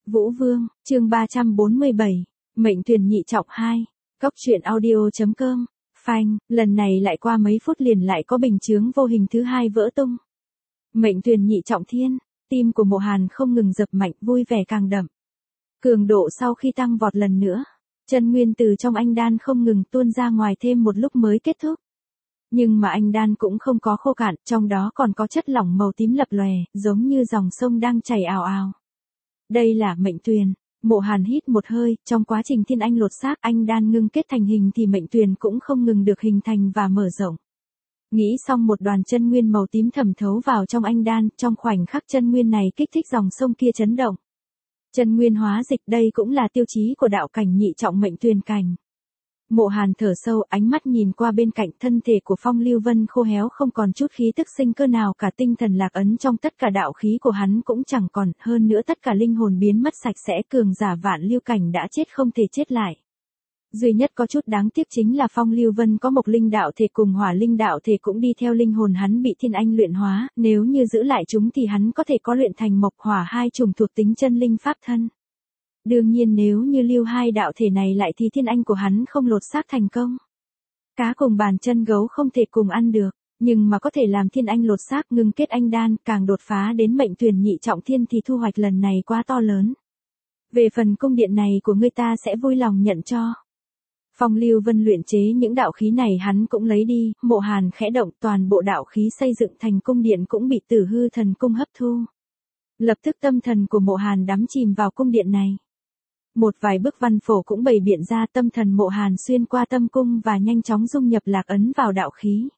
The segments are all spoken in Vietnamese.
Vũ Vương, chương 347, mệnh tuyển nhị trọng 2, Cóc truyện audio.com, phanh, lần này lại qua mấy phút liền lại có bình chướng vô hình thứ hai vỡ tung. Mệnh tuyển nhị trọng thiên, tim của Mộ Hàn không ngừng dập mạnh, vui vẻ càng đậm. Cường độ sau khi tăng vọt lần nữa, chân nguyên từ trong anh đan không ngừng tuôn ra ngoài thêm một lúc mới kết thúc. Nhưng mà anh đan cũng không có khô cạn, trong đó còn có chất lỏng màu tím lập lòe, giống như dòng sông đang chảy ào ào. Đây là mệnh tuyền. Mộ Hàn hít một hơi, trong quá trình thiên anh lột xác anh đan ngưng kết thành hình thì mệnh tuyền cũng không ngừng được hình thành và mở rộng. Nghĩ xong một đoàn chân nguyên màu tím thẩm thấu vào trong anh đan, trong khoảnh khắc chân nguyên này kích thích dòng sông kia chấn động. Chân nguyên hóa dịch, đây cũng là tiêu chí của đạo cảnh nhị trọng mệnh tuyền cảnh. Mộ Hàn thở sâu, ánh mắt nhìn qua bên cạnh, thân thể của Phong Lưu Vân khô héo không còn chút khí tức sinh cơ nào cả, tinh thần lạc ấn trong tất cả đạo khí của hắn cũng chẳng còn, hơn nữa tất cả linh hồn biến mất sạch sẽ, cường giả Vạn Lưu cảnh đã chết không thể chết lại. Duy nhất có chút đáng tiếc chính là Phong Lưu Vân có Mộc Linh đạo thể cùng Hỏa Linh đạo thể cũng đi theo linh hồn hắn bị thiên anh luyện hóa, nếu như giữ lại chúng thì hắn có thể có luyện thành Mộc Hỏa hai chủng thuộc tính chân linh pháp thân. Đương nhiên nếu như lưu hai đạo thể này lại thì thiên anh của hắn không lột xác thành công. Cá cùng bàn chân gấu không thể cùng ăn được, nhưng mà có thể làm thiên anh lột xác ngưng kết anh đan, càng đột phá đến mệnh tuyển nhị trọng thiên thì thu hoạch lần này quá to lớn. Về phần cung điện này của ngươi ta sẽ vui lòng nhận cho. Phong Lưu Vân luyện chế những đạo khí này hắn cũng lấy đi, Mộ Hàn khẽ động, toàn bộ đạo khí xây dựng thành cung điện cũng bị Tử Hư Thần Cung hấp thu. Lập tức tâm thần của Mộ Hàn đắm chìm vào cung điện này. Một vài bức văn phổ cũng bày biện ra, tâm thần Mộ Hàn xuyên qua tâm cung và nhanh chóng dung nhập lạc ấn vào đạo khí.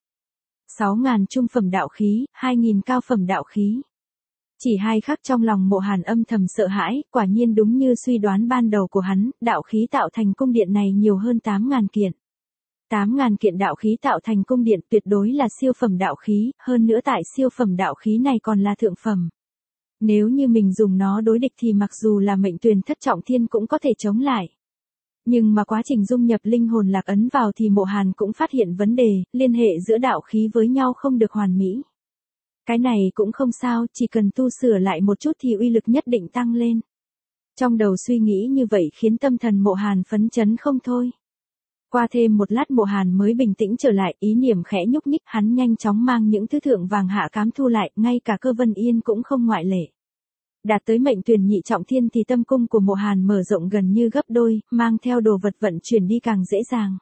6.000 trung phẩm đạo khí, 2.000 cao phẩm đạo khí. Chỉ hai khắc trong lòng Mộ Hàn âm thầm sợ hãi, quả nhiên đúng như suy đoán ban đầu của hắn, đạo khí tạo thành cung điện này nhiều hơn 8.000 kiện. 8.000 kiện đạo khí tạo thành cung điện tuyệt đối là siêu phẩm đạo khí, hơn nữa tại siêu phẩm đạo khí này còn là thượng phẩm. Nếu như mình dùng nó đối địch thì mặc dù là mệnh tuyền thất trọng thiên cũng có thể chống lại. Nhưng mà quá trình dung nhập linh hồn lạc ấn vào thì Mộ Hàn cũng phát hiện vấn đề, liên hệ giữa đạo khí với nhau không được hoàn mỹ. Cái này cũng không sao, chỉ cần tu sửa lại một chút thì uy lực nhất định tăng lên. Trong đầu suy nghĩ như vậy khiến tâm thần Mộ Hàn phấn chấn không thôi. Qua thêm một lát Mộ Hàn mới bình tĩnh trở lại, ý niệm khẽ nhúc nhích, hắn nhanh chóng mang những thứ thượng vàng hạ cám thu lại, ngay cả Cơ Vân Yên cũng không ngoại lệ. Đạt tới mệnh tuyển nhị trọng thiên thì tâm cung của Mộ Hàn mở rộng gần như gấp đôi, mang theo đồ vật vận chuyển đi càng dễ dàng.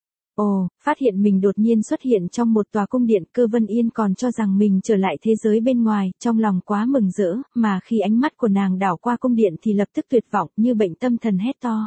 Ồ, phát hiện mình đột nhiên xuất hiện trong một tòa cung điện, Cơ Vân Yên còn cho rằng mình trở lại thế giới bên ngoài, trong lòng quá mừng rỡ, mà khi ánh mắt của nàng đảo qua cung điện thì lập tức tuyệt vọng, như bệnh tâm thần hét to.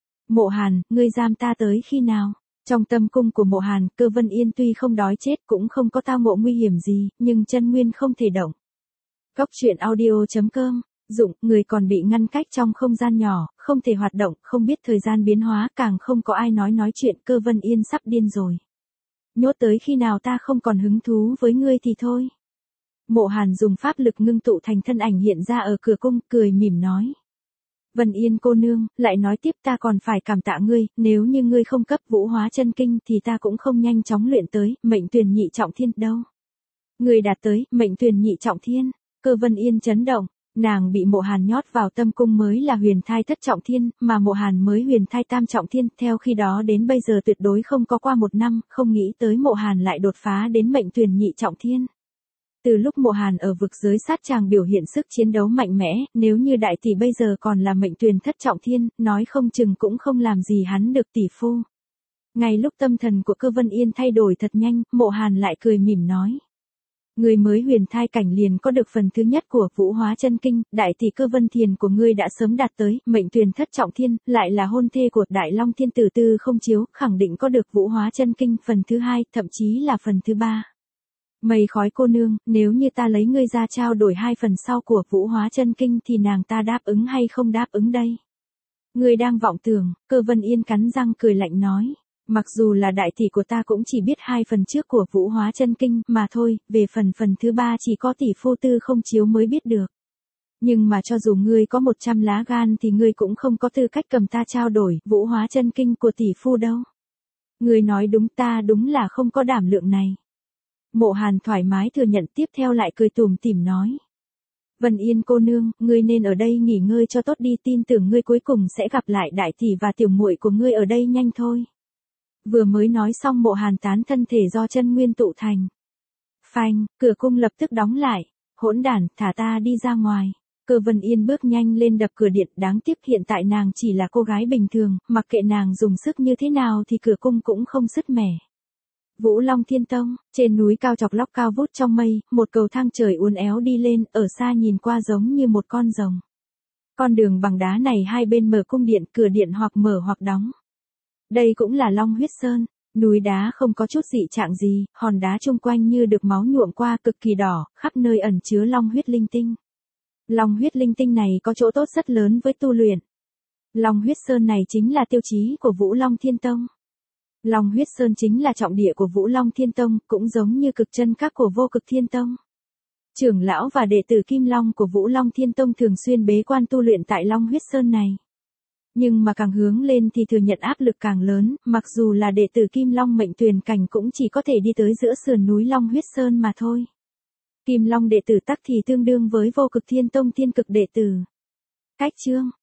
Mộ Hàn, ngươi giam ta tới khi nào? Trong tâm cung của Mộ Hàn, Cơ Vân Yên tuy không đói chết cũng không có tao ngộ nguy hiểm gì, nhưng chân nguyên không thể động. Cóc truyện audio.com, Dụng, người còn bị ngăn cách trong không gian nhỏ, không thể hoạt động, không biết thời gian biến hóa, càng không có ai nói chuyện, Cơ Vân Yên sắp điên rồi. Nhốt tới khi nào ta không còn hứng thú với ngươi thì thôi. Mộ Hàn dùng pháp lực ngưng tụ thành thân ảnh hiện ra ở cửa cung, cười mỉm nói. Vân Yên cô nương, lại nói tiếp, ta còn phải cảm tạ ngươi, nếu như ngươi không cấp Vũ Hóa chân kinh thì ta cũng không nhanh chóng luyện tới mệnh tuyển nhị trọng thiên đâu. Ngươi đạt tới mệnh tuyển nhị trọng thiên. Cơ Vân Yên chấn động, nàng bị Mộ Hàn nhót vào tâm cung mới là huyền thai thất trọng thiên, mà Mộ Hàn mới huyền thai tam trọng thiên, theo khi đó đến bây giờ tuyệt đối không có qua một năm, không nghĩ tới Mộ Hàn lại đột phá đến mệnh tuyển nhị trọng thiên. Từ lúc Mộ Hàn ở vực giới sát tràng biểu hiện sức chiến đấu mạnh mẽ, nếu như đại tỷ bây giờ còn là mệnh tuyển thất trọng thiên, nói không chừng cũng không làm gì hắn được tỷ phu. Ngay lúc tâm thần của Cơ Vân Yên thay đổi thật nhanh, Mộ Hàn lại cười mỉm nói. Ngươi mới huyền thai cảnh liền có được phần thứ nhất của Vũ Hóa chân kinh, đại tỷ Cơ Vân Thiền của ngươi đã sớm đạt tới mệnh tuyển thất trọng thiên, lại là hôn thê của Đại Long Thiên Tử Tư Không Chiếu, khẳng định có được Vũ Hóa chân kinh phần thứ hai, thậm chí là phần thứ ba. Mây khói cô nương, nếu như ta lấy ngươi ra trao đổi hai phần sau của Vũ Hóa chân kinh thì nàng ta đáp ứng hay không đáp ứng đây? Ngươi đang vọng tưởng, Cơ Vân Yên cắn răng cười lạnh nói. Mặc dù là đại tỷ của ta cũng chỉ biết hai phần trước của Vũ Hóa chân kinh mà thôi, về phần thứ ba chỉ có tỷ phu Tư Không Chiếu mới biết được. Nhưng mà cho dù ngươi có 100 lá gan thì ngươi cũng không có tư cách cầm ta trao đổi Vũ Hóa chân kinh của tỷ phu đâu. Ngươi nói đúng, ta đúng là không có đảm lượng này. Mộ Hàn thoải mái thừa nhận, tiếp theo lại cười tủm tỉm nói. Vân Yên cô nương, ngươi nên ở đây nghỉ ngơi cho tốt đi, tin tưởng ngươi cuối cùng sẽ gặp lại đại tỷ và tiểu muội của ngươi ở đây nhanh thôi. Vừa mới nói xong Mộ Hàn tán thân thể do chân nguyên tụ thành. Phanh, cửa cung lập tức đóng lại. Hỗn đản, thả ta đi ra ngoài. Cơ Vân Yên bước nhanh lên đập cửa điện, đáng tiếc hiện tại nàng chỉ là cô gái bình thường, mặc kệ nàng dùng sức như thế nào thì cửa cung cũng không sứt mẻ. Vũ Long Thiên Tông, trên núi cao chọc lóc cao vút trong mây, một cầu thang trời uốn éo đi lên, ở xa nhìn qua giống như một con rồng. Con đường bằng đá này hai bên mở cung điện, cửa điện hoặc mở hoặc đóng. Đây cũng là Long Huyết Sơn, núi đá không có chút dị trạng gì, hòn đá chung quanh như được máu nhuộm qua, cực kỳ đỏ, khắp nơi ẩn chứa long huyết linh tinh. Long huyết linh tinh này có chỗ tốt rất lớn với tu luyện. Long Huyết Sơn này chính là tiêu chí của Vũ Long Thiên Tông. Long Huyết Sơn chính là trọng địa của Vũ Long Thiên Tông, cũng giống như cực chân các của Vô Cực Thiên Tông. Trưởng lão và đệ tử Kim Long của Vũ Long Thiên Tông thường xuyên bế quan tu luyện tại Long Huyết Sơn này. Nhưng mà càng hướng lên thì thừa nhận áp lực càng lớn, mặc dù là đệ tử Kim Long mệnh tuyền cảnh cũng chỉ có thể đi tới giữa sườn núi Long Huyết Sơn mà thôi. Kim Long đệ tử tắc thì tương đương với Vô Cực Thiên Tông thiên cực đệ tử. Cách chương